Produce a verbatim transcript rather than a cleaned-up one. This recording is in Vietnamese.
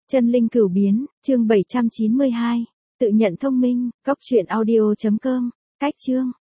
Chân linh cửu biến, chương bảy trăm chín mươi hai. Tự nhận thông minh, cốc truyện audio chấm com. Cách chương.